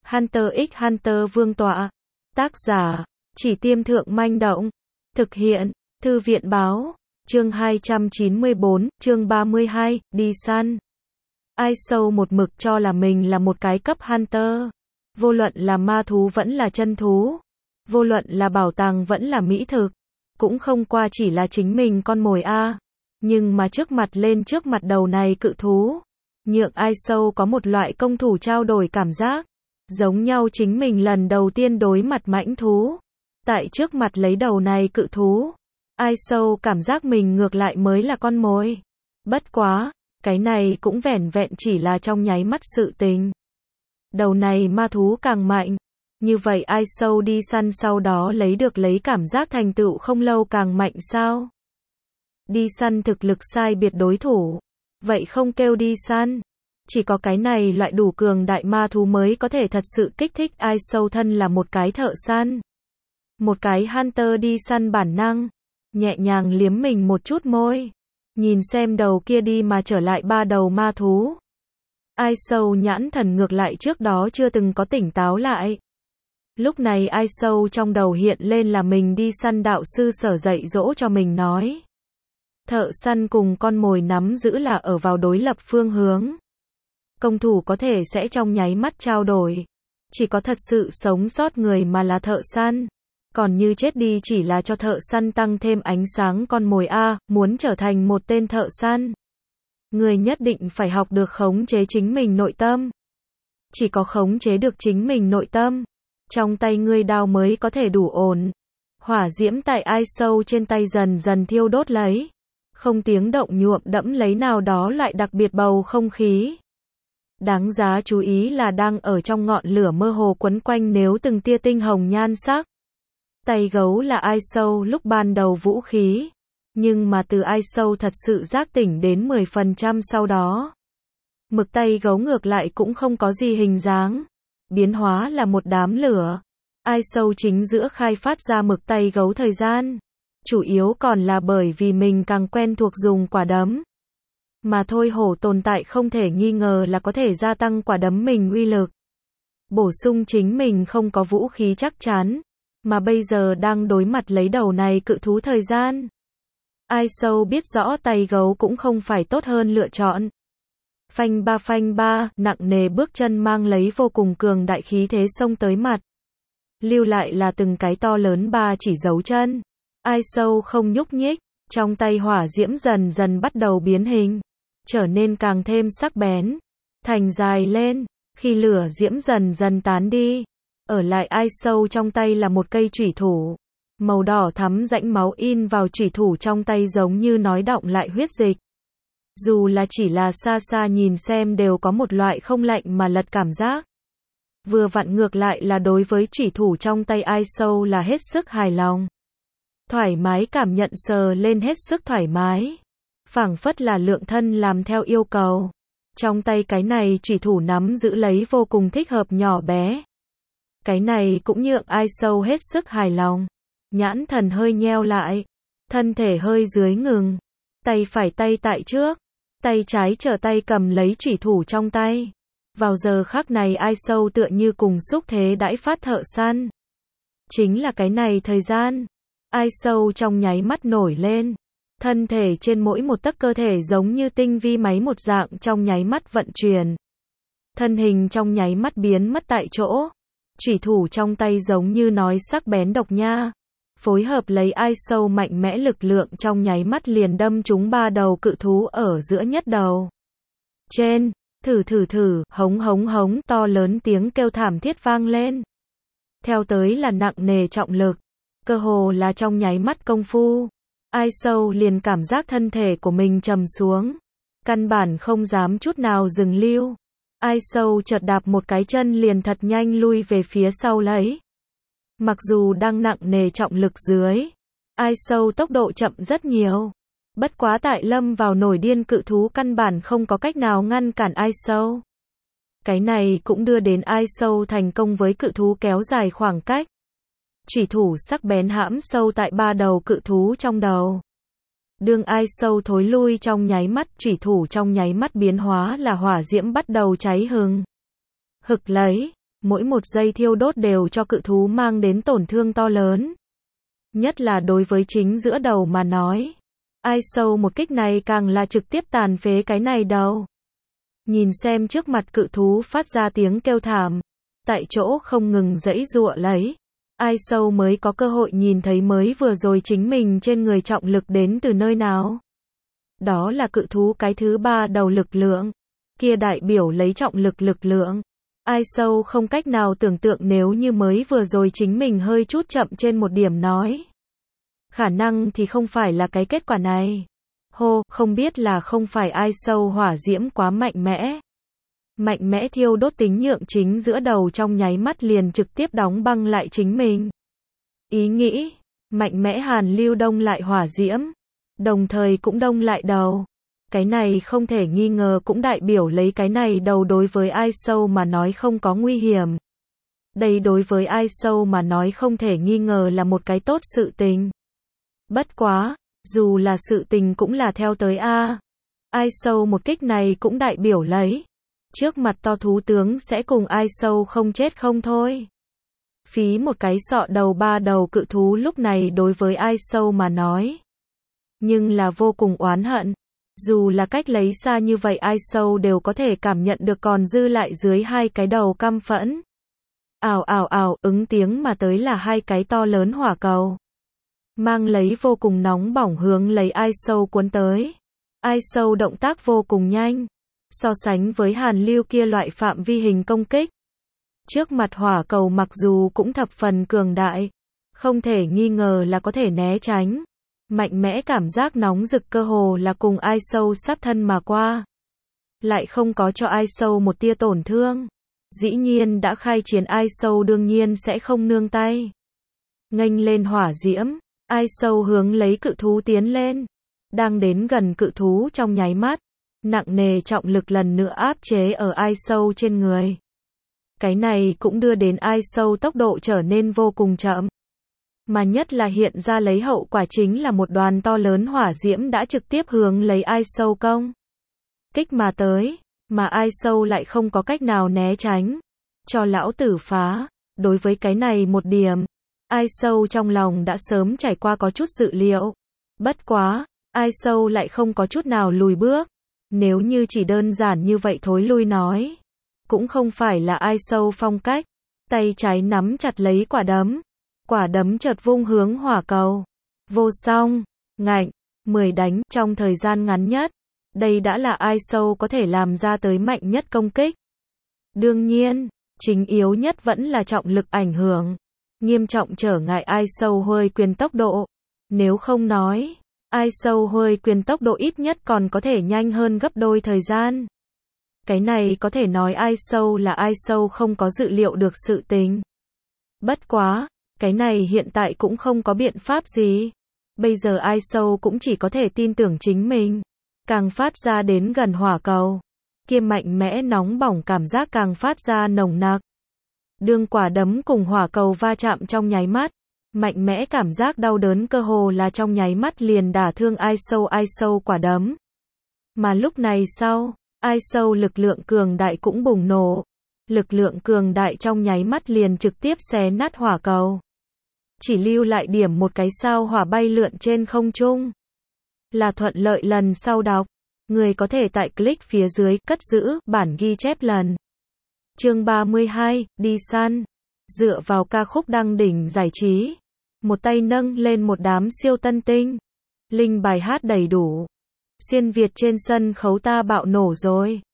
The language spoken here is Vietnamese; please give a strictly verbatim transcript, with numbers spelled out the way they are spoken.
Hunter x Hunter Vương tọa. Tác giả, Chỉ Tiêm Thượng Manh Động. Thực hiện, Thư viện Báo. Chương hai trăm chín mươi bốn, chương ba mươi hai, đi săn. Ai sâu một mực cho là mình là một cái cấp Hunter. Vô luận là ma thú vẫn là chân thú. Vô luận là bảo tàng vẫn là mỹ thực. Cũng không qua chỉ là chính mình con mồi a. Nhưng mà trước mặt lên trước mặt đầu này cự thú. Nhượng ai sâu có một loại công thủ trao đổi cảm giác. Giống nhau chính mình lần đầu tiên đối mặt mãnh thú. Tại trước mặt lấy đầu này cự thú. Ai sâu cảm giác mình ngược lại mới là con mồi. Bất quá, cái này cũng vẻn vẹn chỉ là trong nháy mắt sự tình. Đầu này ma thú càng mạnh. Như vậy ai sâu đi săn sau đó lấy được lấy cảm giác thành tựu không lâu càng mạnh sao? Đi săn thực lực sai biệt đối thủ. Vậy không kêu đi săn. Chỉ có cái này loại đủ cường đại ma thú mới có thể thật sự kích thích ai sâu thân là một cái thợ săn. Một cái Hunter đi săn bản năng. Nhẹ nhàng liếm mình một chút môi. Nhìn xem đầu kia đi mà trở lại ba đầu ma thú. Ai sâu nhãn thần ngược lại trước đó chưa từng có tỉnh táo lại. Lúc này ai sâu trong đầu hiện lên là mình đi săn đạo sư sở dạy dỗ cho mình nói. Thợ săn cùng con mồi nắm giữ là ở vào đối lập phương hướng. Công thủ có thể sẽ trong nháy mắt trao đổi. Chỉ có thật sự sống sót người mà là thợ săn. Còn như chết đi chỉ là cho thợ săn tăng thêm ánh sáng con mồi A, muốn trở thành một tên thợ săn. Người nhất định phải học được khống chế chính mình nội tâm. Chỉ có khống chế được chính mình nội tâm. Trong tay ngươi đao mới có thể đủ ổn. Hỏa diễm tại ai sâu trên tay dần dần thiêu đốt lấy. Không tiếng động nhuộm đẫm lấy nào đó lại đặc biệt bầu không khí. Đáng giá chú ý là đang ở trong ngọn lửa mơ hồ quấn quanh nếu từng tia tinh hồng nhan sắc. Tay gấu là ai sâu lúc ban đầu vũ khí. Nhưng mà từ ai sâu thật sự giác tỉnh đến mười phần trăm sau đó. Mực tay gấu ngược lại cũng không có gì hình dáng. Biến hóa là một đám lửa. Ai sâu chính giữa khai phát ra mực tay gấu thời gian. Chủ yếu còn là bởi vì mình càng quen thuộc dùng quả đấm. Mà thôi hổ tồn tại không thể nghi ngờ là có thể gia tăng quả đấm mình uy lực. Bổ sung chính mình không có vũ khí chắc chắn. Mà bây giờ đang đối mặt lấy đầu này cự thú thời gian. Ai sâu biết rõ tay gấu cũng không phải tốt hơn lựa chọn. Phanh ba phanh ba, nặng nề bước chân mang lấy vô cùng cường đại khí thế xông tới mặt. Lưu lại là từng cái to lớn ba chỉ dấu chân. Ai sâu không nhúc nhích, trong tay hỏa diễm dần dần bắt đầu biến hình. Trở nên càng thêm sắc bén. Thành dài lên, khi lửa diễm dần dần tán đi. Ở lại ai sâu trong tay là một cây chủy thủ. Màu đỏ thắm rãnh máu in vào chủy thủ trong tay giống như nói đọng lại huyết dịch. Dù là chỉ là xa xa nhìn xem đều có một loại không lạnh mà lật cảm giác. Vừa vặn ngược lại là đối với chủy thủ trong tay ai sâu là hết sức hài lòng. Thoải mái cảm nhận sờ lên hết sức thoải mái. Phảng phất là lượng thân làm theo yêu cầu. Trong tay cái này chủy thủ nắm giữ lấy vô cùng thích hợp nhỏ bé. Cái này cũng nhượng ai sâu hết sức hài lòng. Nhãn thần hơi nheo lại. Thân thể hơi dưới ngừng. Tay phải tay tại trước. Tay trái trở tay cầm lấy chủy thủ trong tay. Vào giờ khắc này ai sâu tựa như cùng xúc thế đãi phát thợ săn. Chính là cái này thời gian. Ai sâu trong nháy mắt nổi lên. Thân thể trên mỗi một tấc cơ thể giống như tinh vi máy một dạng trong nháy mắt vận chuyển. Thân hình trong nháy mắt biến mất tại chỗ. Chủy thủ trong tay giống như nói sắc bén độc nha. Phối hợp lấy ai sâu mạnh mẽ lực lượng trong nháy mắt liền đâm trúng ba đầu cự thú ở giữa nhất đầu. Trên, thử thử thử, hống hống hống to lớn tiếng kêu thảm thiết vang lên. Theo tới là nặng nề trọng lực. Cơ hồ là trong nháy mắt công phu. Ai sâu liền cảm giác thân thể của mình trầm xuống. Căn bản không dám chút nào dừng lưu. Ai sâu chợt đạp một cái chân liền thật nhanh lui về phía sau lấy. Mặc dù đang nặng nề trọng lực dưới. Ai sâu tốc độ chậm rất nhiều. Bất quá tại lâm vào nổi điên cự thú căn bản không có cách nào ngăn cản ai sâu. Cái này cũng đưa đến ai sâu thành công với cự thú kéo dài khoảng cách. Chủy thủ sắc bén hãm sâu tại ba đầu cự thú trong đầu. Đương ai sâu thối lui trong nháy mắt, chủy thủ trong nháy mắt biến hóa là hỏa diễm bắt đầu cháy hừng. Hực lấy, mỗi một giây thiêu đốt đều cho cự thú mang đến tổn thương to lớn. Nhất là đối với chính giữa đầu mà nói. Ai sâu một kích này càng là trực tiếp tàn phế cái này đầu. Nhìn xem trước mặt cự thú phát ra tiếng kêu thảm. Tại chỗ không ngừng giãy giụa lấy. Ai sâu mới có cơ hội nhìn thấy mới vừa rồi chính mình trên người trọng lực đến từ nơi nào. Đó là cự thú cái thứ ba đầu lực lượng. Kia đại biểu lấy trọng lực lực lượng. Ai sâu không cách nào tưởng tượng nếu như mới vừa rồi chính mình hơi chút chậm trên một điểm nói. Khả năng thì không phải là cái kết quả này. Hô, không biết là không phải ai sâu hỏa diễm quá mạnh mẽ. Mạnh mẽ thiêu đốt tính nhượng chính giữa đầu trong nháy mắt liền trực tiếp đóng băng lại chính mình. Ý nghĩ, mạnh mẽ hàn lưu đông lại hỏa diễm, đồng thời cũng đông lại đầu. Cái này không thể nghi ngờ cũng đại biểu lấy cái này đầu đối với ai sâu mà nói không có nguy hiểm. Đây đối với ai sâu mà nói không thể nghi ngờ là một cái tốt sự tình. Bất quá, dù là sự tình cũng là theo tới A. Ai sâu một kích này cũng đại biểu lấy. Trước mặt to thú tướng sẽ cùng ai sâu không chết không thôi. Phí một cái sọ đầu ba đầu cự thú lúc này đối với ai sâu mà nói. Nhưng là vô cùng oán hận. Dù là cách lấy xa như vậy ai sâu đều có thể cảm nhận được còn dư lại dưới hai cái đầu căm phẫn. Ào ào ào, ứng tiếng mà tới là hai cái to lớn hỏa cầu. Mang lấy vô cùng nóng bỏng hướng lấy ai sâu cuốn tới. Ai sâu động tác vô cùng nhanh. So sánh với hàn lưu kia loại phạm vi hình công kích. Trước mặt hỏa cầu mặc dù cũng thập phần cường đại. Không thể nghi ngờ là có thể né tránh. Mạnh mẽ cảm giác nóng rực cơ hồ là cùng ai sâu sát thân mà qua. Lại không có cho ai sâu một tia tổn thương. Dĩ nhiên đã khai chiến ai sâu đương nhiên sẽ không nương tay. Nghênh lên hỏa diễm. Ai sâu hướng lấy cự thú tiến lên. Đang đến gần cự thú trong nháy mắt. Nặng nề trọng lực lần nữa áp chế ở ai sâu trên người. Cái này cũng đưa đến ai sâu tốc độ trở nên vô cùng chậm. Mà nhất là hiện ra lấy hậu quả chính là một đoàn to lớn hỏa diễm đã trực tiếp hướng lấy ai sâu công. Kích mà tới, mà ai sâu lại không có cách nào né tránh. Cho lão tử phá, đối với cái này một điểm. Ai sâu trong lòng đã sớm trải qua có chút dự liệu. Bất quá, ai sâu lại không có chút nào lùi bước. Nếu như chỉ đơn giản như vậy thối lui nói. Cũng không phải là ai sâu phong cách. Tay trái nắm chặt lấy quả đấm. Quả đấm chợt vung hướng hỏa cầu. Vô song, ngạnh, mười đánh trong thời gian ngắn nhất. Đây đã là ai sâu có thể làm ra tới mạnh nhất công kích. Đương nhiên, chính yếu nhất vẫn là trọng lực ảnh hưởng. Nghiêm trọng trở ngại ai sâu hơi quyền tốc độ. Nếu không nói, ai sâu hơi quyền tốc độ ít nhất còn có thể nhanh hơn gấp đôi thời gian. Cái này có thể nói ai sâu là ai sâu không có dự liệu được sự tình. Bất quá, cái này hiện tại cũng không có biện pháp gì. Bây giờ ai sâu cũng chỉ có thể tin tưởng chính mình. Càng phát ra đến gần hỏa cầu. Kia mạnh mẽ nóng bỏng cảm giác càng phát ra nồng nặc. Đương quả đấm cùng hỏa cầu va chạm trong nháy mắt. Mạnh mẽ cảm giác đau đớn cơ hồ là trong nháy mắt liền đả thương ai sâu ai sâu quả đấm. Mà lúc này sau, ai sâu lực lượng cường đại cũng bùng nổ. Lực lượng cường đại trong nháy mắt liền trực tiếp xé nát hỏa cầu. Chỉ lưu lại điểm một cái sao hỏa bay lượn trên không trung. Là thuận lợi lần sau đọc. Người có thể tại click phía dưới cất giữ bản ghi chép lần. Chương ba mươi hai, đi săn. Dựa vào ca khúc đăng đỉnh giải trí. Một tay nâng lên một đám siêu tân tinh. Linh bài hát đầy đủ. Xuyên Việt trên sân khấu ta bạo nổ rồi.